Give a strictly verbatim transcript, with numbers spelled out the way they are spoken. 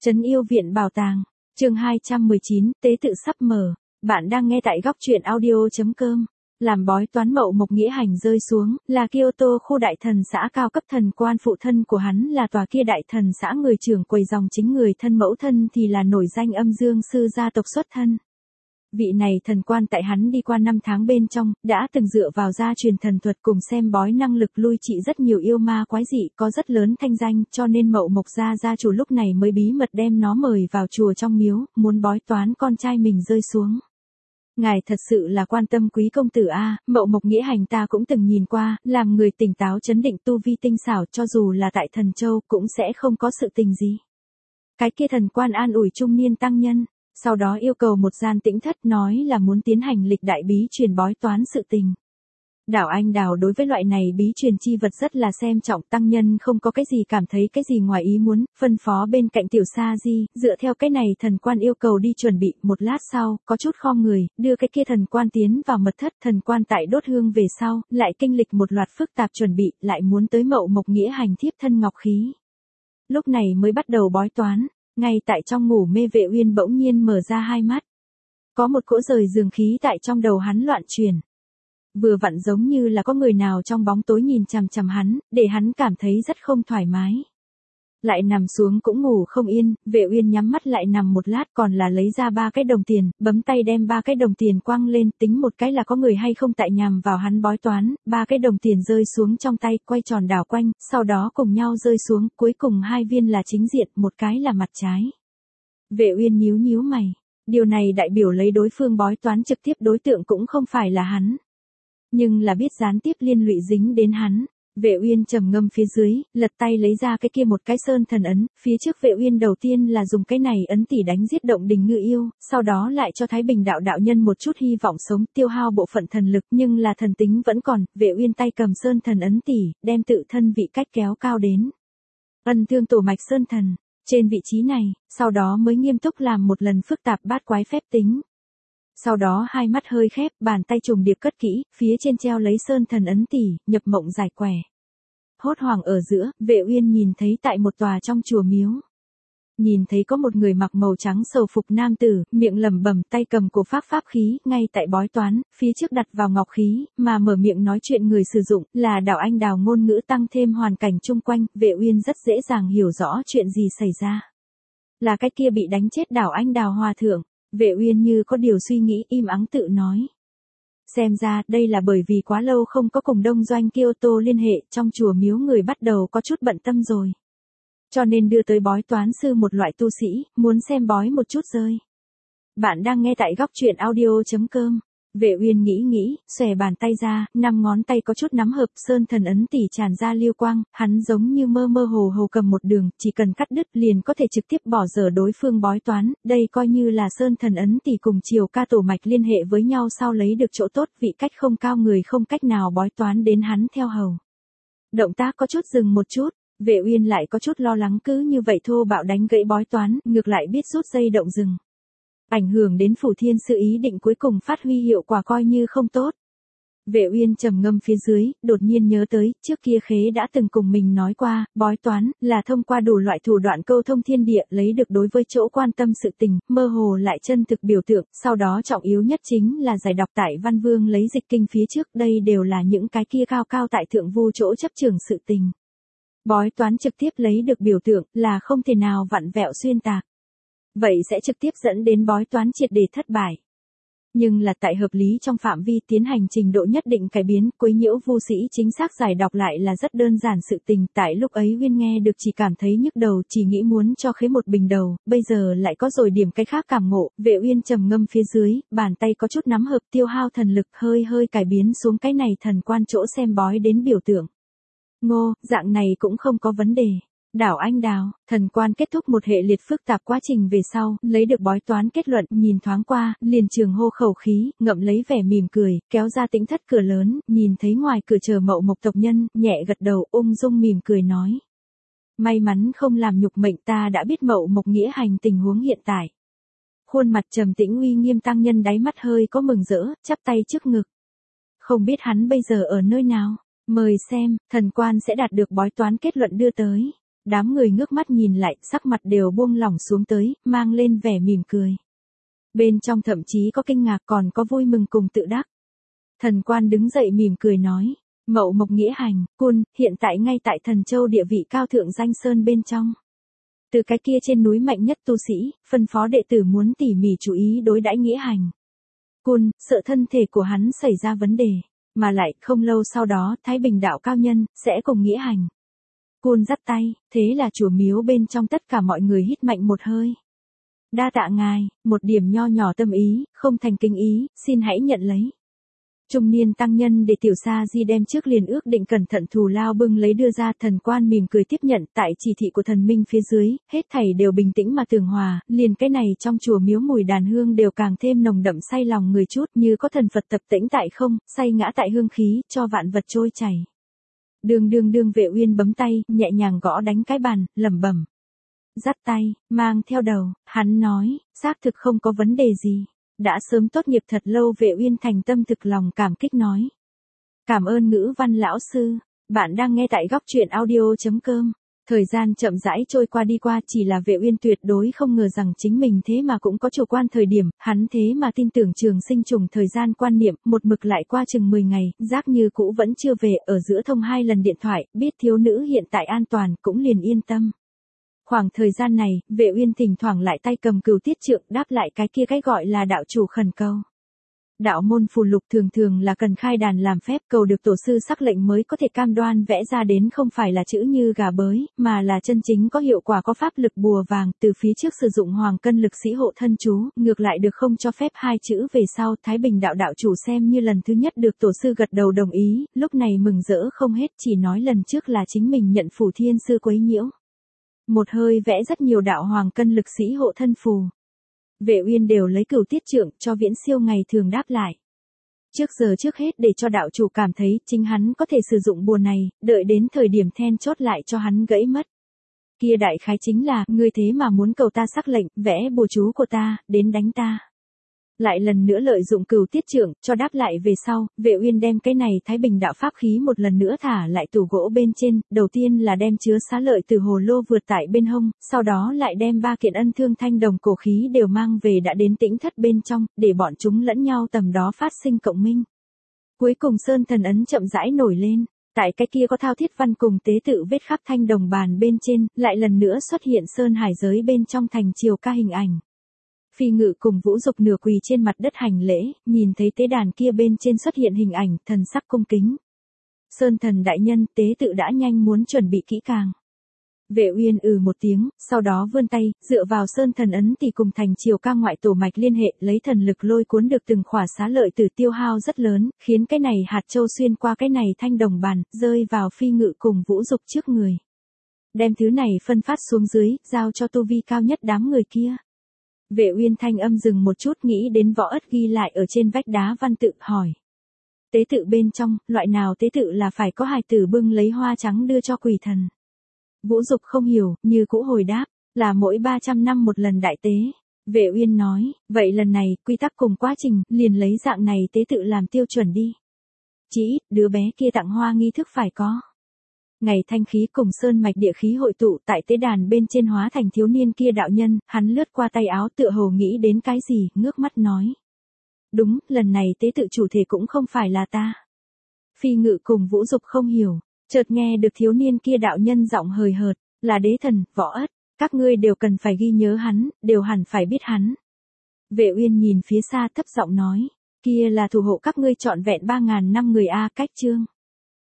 Trấn Yêu Viện Bảo Tàng, chương hai trăm mười chín, tế tự sắp mở. Bạn đang nghe tại góc truyện audio chấm com. Làm bói toán Mậu Mộc Nghĩa Hành rơi xuống, là Kyoto khu đại thần xã cao cấp. Thần quan phụ thân của hắn là tòa kia đại thần xã người trưởng quầy dòng chính, người thân mẫu thân thì là nổi danh âm dương sư gia tộc xuất thân. Vị này thần quan tại hắn đi qua năm tháng bên trong, đã từng dựa vào gia truyền thần thuật cùng xem bói năng lực lui trị rất nhiều yêu ma quái dị, có rất lớn thanh danh, cho nên Mậu Mộc gia gia chủ lúc này mới bí mật đem nó mời vào chùa trong miếu, muốn bói toán con trai mình rơi xuống. Ngài thật sự là quan tâm quý công tử a. Mậu Mộc Nghĩa Hành ta cũng từng nhìn qua, làm người tỉnh táo chấn định, tu vi tinh xảo, cho dù là tại Thần Châu cũng sẽ không có sự tình gì. Cái kia thần quan an ủi trung niên tăng nhân, sau đó yêu cầu một gian tĩnh thất, nói là muốn tiến hành lịch đại bí truyền bói toán sự tình. Đảo Anh Đào đối với loại này bí truyền chi vật rất là xem trọng, tăng nhân không có cái gì cảm thấy cái gì ngoài ý muốn, phân phó bên cạnh tiểu sa di, dựa theo cái này thần quan yêu cầu đi chuẩn bị. Một lát sau, có chút khom người, đưa cái kia thần quan tiến vào mật thất. Thần quan tại đốt hương về sau, lại kinh lịch một loạt phức tạp chuẩn bị, lại muốn tới Mậu Mộc Nghĩa Hành thiếp thân ngọc khí. Lúc này mới bắt đầu bói toán. Ngay tại trong ngủ mê, Vệ Uyên bỗng nhiên mở ra hai mắt. Có một cỗ rời giường khí tại trong đầu hắn loạn chuyển. Vừa vặn giống như là có người nào trong bóng tối nhìn chằm chằm hắn, để hắn cảm thấy rất không thoải mái. Lại nằm xuống cũng ngủ không yên, Vệ Uyên nhắm mắt lại nằm một lát, còn là lấy ra ba cái đồng tiền, bấm tay đem ba cái đồng tiền quăng lên, tính một cái là có người hay không tại nhằm vào hắn bói toán. Ba cái đồng tiền rơi xuống trong tay, quay tròn đảo quanh, sau đó cùng nhau rơi xuống, cuối cùng hai viên là chính diện, một cái là mặt trái. Vệ Uyên nhíu nhíu mày, điều này đại biểu lấy đối phương bói toán trực tiếp đối tượng cũng không phải là hắn, nhưng là biết gián tiếp liên lụy dính đến hắn. Vệ Uyên trầm ngâm phía dưới, lật tay lấy ra cái kia một cái sơn thần ấn, phía trước Vệ Uyên đầu tiên là dùng cái này ấn tỉ đánh giết động đình ngư yêu, sau đó lại cho Thái Bình đạo đạo nhân một chút hy vọng sống, tiêu hao bộ phận thần lực, nhưng là thần tính vẫn còn. Vệ Uyên tay cầm sơn thần ấn tỉ, đem tự thân vị cách kéo cao đến Ân Thương Tổ mạch sơn thần, trên vị trí này, sau đó mới nghiêm túc làm một lần phức tạp bát quái phép tính. Sau đó hai mắt hơi khép, bàn tay trùng điệp cất kỹ, phía trên treo lấy sơn thần ấn tỉ, nhập mộng giải quẻ. Hốt hoảng ở giữa, Vệ Uyên nhìn thấy tại một tòa trong chùa miếu. Nhìn thấy có một người mặc màu trắng sầu phục nam tử, miệng lẩm bẩm, tay cầm cổ pháp pháp khí, ngay tại bói toán, phía trước đặt vào ngọc khí, mà mở miệng nói chuyện người sử dụng, là Đảo Anh Đào. Ngôn ngữ tăng thêm hoàn cảnh chung quanh, Vệ Uyên rất dễ dàng hiểu rõ chuyện gì xảy ra. Là cái kia bị đánh chết Đảo Anh Đào hòa thượng. Vệ Uyên như có điều suy nghĩ, im ắng tự nói. Xem ra, đây là bởi vì quá lâu không có cùng đông doanh Kyoto liên hệ, trong chùa miếu người bắt đầu có chút bận tâm rồi. Cho nên đưa tới bói toán sư một loại tu sĩ, muốn xem bói một chút rơi. Bạn đang nghe tại góc truyện audio chấm com. Vệ Uyên nghĩ nghĩ, xòe bàn tay ra, năm ngón tay có chút nắm hợp, sơn thần ấn tỉ tràn ra lưu quang, hắn giống như mơ mơ hồ hồ cầm một đường, chỉ cần cắt đứt liền có thể trực tiếp bỏ dở đối phương bói toán. Đây coi như là sơn thần ấn tỉ cùng chiều ca tổ mạch liên hệ với nhau sau lấy được chỗ tốt, vị cách không cao người không cách nào bói toán đến hắn theo hầu. Động tác có chút dừng một chút, Vệ Uyên lại có chút lo lắng, cứ như vậy thô bạo đánh gãy bói toán, ngược lại biết rút dây động rừng. Ảnh hưởng đến Phủ Thiên Sư ý định cuối cùng phát huy hiệu quả coi như không tốt. Vệ Uyên trầm ngâm phía dưới, đột nhiên nhớ tới, trước kia Khế đã từng cùng mình nói qua, bói toán là thông qua đủ loại thủ đoạn câu thông thiên địa, lấy được đối với chỗ quan tâm sự tình, mơ hồ lại chân thực biểu tượng, sau đó trọng yếu nhất chính là giải đọc tại Văn Vương lấy dịch kinh phía trước, đây đều là những cái kia cao cao tại thượng vu chỗ chấp trường sự tình. Bói toán trực tiếp lấy được biểu tượng là không thể nào vặn vẹo xuyên tạc. Vậy sẽ trực tiếp dẫn đến bói toán triệt để thất bại. Nhưng là tại hợp lý trong phạm vi tiến hành trình độ nhất định cải biến, quấy nhiễu vu sĩ chính xác giải đọc lại là rất đơn giản sự tình. Tại lúc ấy Uyên nghe được chỉ cảm thấy nhức đầu, chỉ nghĩ muốn cho Khế một bình đầu, bây giờ lại có rồi điểm cái khác cảm ngộ. Vệ Uyên trầm ngâm phía dưới, bàn tay có chút nắm hợp, tiêu hao thần lực, hơi hơi cải biến xuống cái này thần quan chỗ xem bói đến biểu tượng. Ngô, dạng này cũng không có vấn đề. Đảo Anh Đào, thần quan kết thúc một hệ liệt phức tạp quá trình về sau, lấy được bói toán kết luận, nhìn thoáng qua, liền trường hô khẩu khí, ngậm lấy vẻ mỉm cười, kéo ra tĩnh thất cửa lớn, nhìn thấy ngoài cửa chờ Mậu Mộc tộc nhân, nhẹ gật đầu, ung dung mỉm cười nói. May mắn không làm nhục mệnh, ta đã biết Mậu Mộc Nghĩa Hành tình huống hiện tại. Khuôn mặt trầm tĩnh uy nghiêm tăng nhân đáy mắt hơi có mừng rỡ, chắp tay trước ngực. Không biết hắn bây giờ ở nơi nào, mời xem, thần quan sẽ đạt được bói toán kết luận đưa tới. Đám người ngước mắt nhìn lại, sắc mặt đều buông lỏng xuống tới, mang lên vẻ mỉm cười. Bên trong thậm chí có kinh ngạc còn có vui mừng cùng tự đắc. Thần quan đứng dậy mỉm cười nói, Mậu Mộc Nghĩa Hành, Cun, hiện tại ngay tại Thần Châu địa vị cao thượng danh sơn bên trong. Từ cái kia trên núi mạnh nhất tu sĩ, phân phó đệ tử muốn tỉ mỉ chú ý đối đãi Nghĩa Hành. Cun, sợ thân thể của hắn xảy ra vấn đề, mà lại không lâu sau đó Thái Bình đạo cao nhân, sẽ cùng Nghĩa Hành. Cun dắt tay, thế là chùa miếu bên trong tất cả mọi người hít mạnh một hơi. Đa tạ ngài, một điểm nho nhỏ tâm ý, không thành kinh ý, xin hãy nhận lấy. Trung niên tăng nhân để tiểu sa di đem trước liền ước định cẩn thận thù lao bưng lấy đưa ra, thần quan mỉm cười tiếp nhận, tại chỉ thị của thần minh phía dưới, hết thảy đều bình tĩnh mà tường hòa, liền cái này trong chùa miếu mùi đàn hương đều càng thêm nồng đậm say lòng người chút, như có thần Phật tập tĩnh tại không, say ngã tại hương khí, cho vạn vật trôi chảy. Đường đường đường Vệ Uyên bấm tay, nhẹ nhàng gõ đánh cái bàn, lẩm bẩm. Dắt tay, mang theo đầu, hắn nói, xác thực không có vấn đề gì. Đã sớm tốt nghiệp thật lâu. Vệ Uyên thành tâm thực lòng cảm kích nói. Cảm ơn Ngữ Văn lão sư, bạn đang nghe tại góc truyện audio chấm com. Thời gian chậm rãi trôi qua đi qua, chỉ là Vệ Uyên tuyệt đối không ngờ rằng chính mình thế mà cũng có chủ quan thời điểm, hắn thế mà tin tưởng trường sinh trùng thời gian quan niệm, một mực lại qua chừng mười ngày, giác như cũ vẫn chưa về, ở giữa thông hai lần điện thoại, biết thiếu nữ hiện tại an toàn, cũng liền yên tâm. Khoảng thời gian này, Vệ Uyên thỉnh thoảng lại tay cầm Cửu Tiết Trượng đáp lại cái kia cái gọi là đạo chủ khẩn cầu. Đạo môn phù lục thường thường là cần khai đàn làm phép cầu được tổ sư sắc lệnh mới có thể cam đoan vẽ ra đến, không phải là chữ như gà bới, mà là chân chính có hiệu quả, có pháp lực bùa vàng. Từ phía trước sử dụng hoàng cân lực sĩ hộ thân chú, ngược lại được không cho phép hai chữ về sau. Thái Bình đạo đạo chủ xem như lần thứ nhất được tổ sư gật đầu đồng ý, lúc này mừng rỡ không hết, chỉ nói lần trước là chính mình nhận Phủ Thiên sư quấy nhiễu. Một hơi vẽ rất nhiều đạo hoàng cân lực sĩ hộ thân phù. Vệ Uyên đều lấy Cửu Tiết Trượng cho Viễn Siêu ngày thường đáp lại. Trước giờ trước hết để cho đạo chủ cảm thấy chính hắn có thể sử dụng bùa này, đợi đến thời điểm then chốt lại cho hắn gãy mất. Kia đại khái chính là, ngươi thế mà muốn cầu ta sắc lệnh, vẽ bùa chú của ta, đến đánh ta. Lại lần nữa lợi dụng Cửu Tiết Trượng cho đáp lại về sau, Vệ Uyên đem cái này Thái Bình đạo pháp khí một lần nữa thả lại tủ gỗ bên trên, đầu tiên là đem chứa xá lợi từ hồ lô vượt tại bên hông, sau đó lại đem ba kiện ân thương thanh đồng cổ khí đều mang về đã đến tĩnh thất bên trong, để bọn chúng lẫn nhau tầm đó phát sinh cộng minh. Cuối cùng sơn thần ấn chậm rãi nổi lên, tại cái kia có thao thiết văn cùng tế tự vết khắc thanh đồng bàn bên trên, lại lần nữa xuất hiện sơn hải giới bên trong thành triều ca hình ảnh. Phi Ngự cùng Vũ Dục nửa quỳ trên mặt đất hành lễ, nhìn thấy tế đàn kia bên trên xuất hiện hình ảnh, thần sắc cung kính. Sơn thần đại nhân, tế tự đã nhanh muốn chuẩn bị kỹ càng. Vệ Uyên ừ một tiếng, sau đó vươn tay, dựa vào sơn thần ấn thì cùng thành triều ca ngoại tổ mạch liên hệ, lấy thần lực lôi cuốn được từng khỏa xá lợi từ tiêu hao rất lớn, khiến cái này hạt châu xuyên qua cái này thanh đồng bàn, rơi vào Phi Ngự cùng Vũ Dục trước người. Đem thứ này phân phát xuống dưới, giao cho tu vi cao nhất đám người kia. Vệ Uyên thanh âm dừng một chút, nghĩ đến võ ất ghi lại ở trên vách đá văn tự, hỏi. Tế tự bên trong, loại nào tế tự là phải có hài tử bưng lấy hoa trắng đưa cho quỷ thần? Vũ Dục không hiểu, như cũ hồi đáp, là mỗi ba trăm năm một lần đại tế. Vệ Uyên nói, vậy lần này, quy tắc cùng quá trình, liền lấy dạng này tế tự làm tiêu chuẩn đi. Chỉ ít, đứa bé kia tặng hoa nghi thức phải có. Ngày thanh khí cùng sơn mạch địa khí hội tụ tại tế đàn bên trên hóa thành thiếu niên kia đạo nhân, hắn lướt qua tay áo tựa hồ nghĩ đến cái gì, ngước mắt nói. Đúng, lần này tế tự chủ thể cũng không phải là ta. Phi Ngự cùng Vũ Dục không hiểu, chợt nghe được thiếu niên kia đạo nhân giọng hời hợt, là đế thần, võ ất, các ngươi đều cần phải ghi nhớ hắn, đều hẳn phải biết hắn. Vệ Uyên nhìn phía xa thấp giọng nói, kia là thủ hộ các ngươi trọn vẹn ba ngàn năm người a, cách chương.